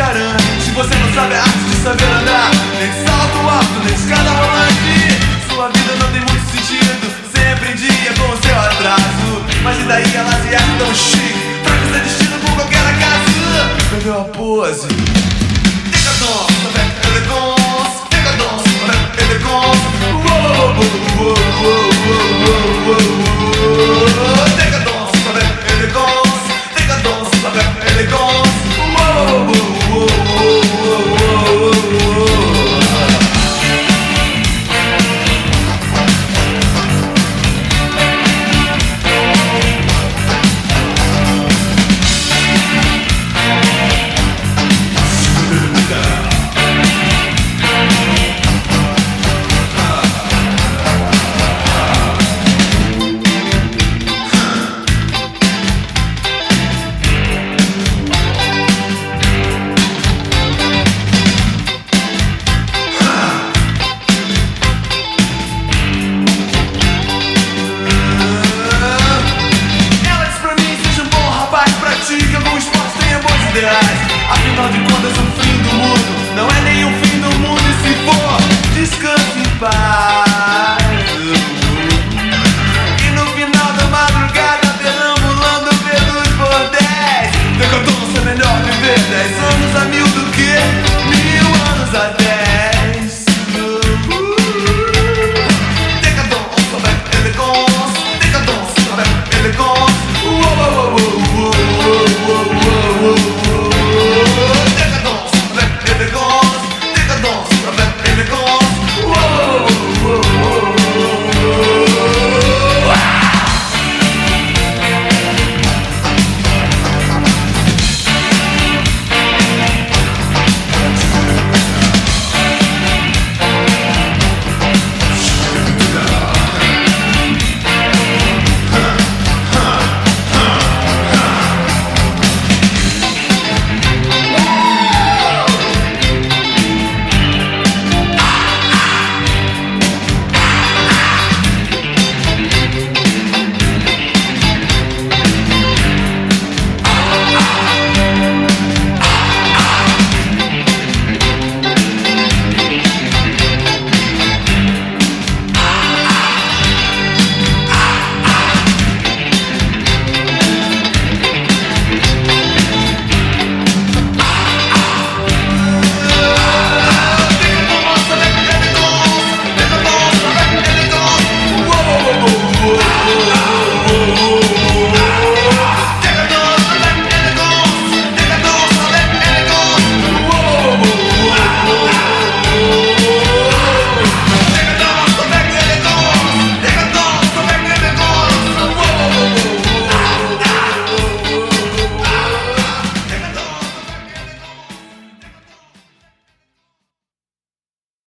arame. Se você não sabe a arte de saber andar, nem de salto alto, nem de escada rolante, sua vida não tem muito sentido, sempre em dia com o seu atraso. Mas e daí ela se acha tão chique, fraca ser destino por qualquer acaso. Perdeu a pose. Décadence avec élégance, décadence avec élégance. Décadence avec élégance, décadence avec élégance. Afinal de contas, o fim do mundo não é nem o fim do mundo. E se for, descanse em paz. E no final da madrugada, perambulando pelos bordéis, decadência é melhor viver 10 anos a 1000 do que 1000 anos a 10.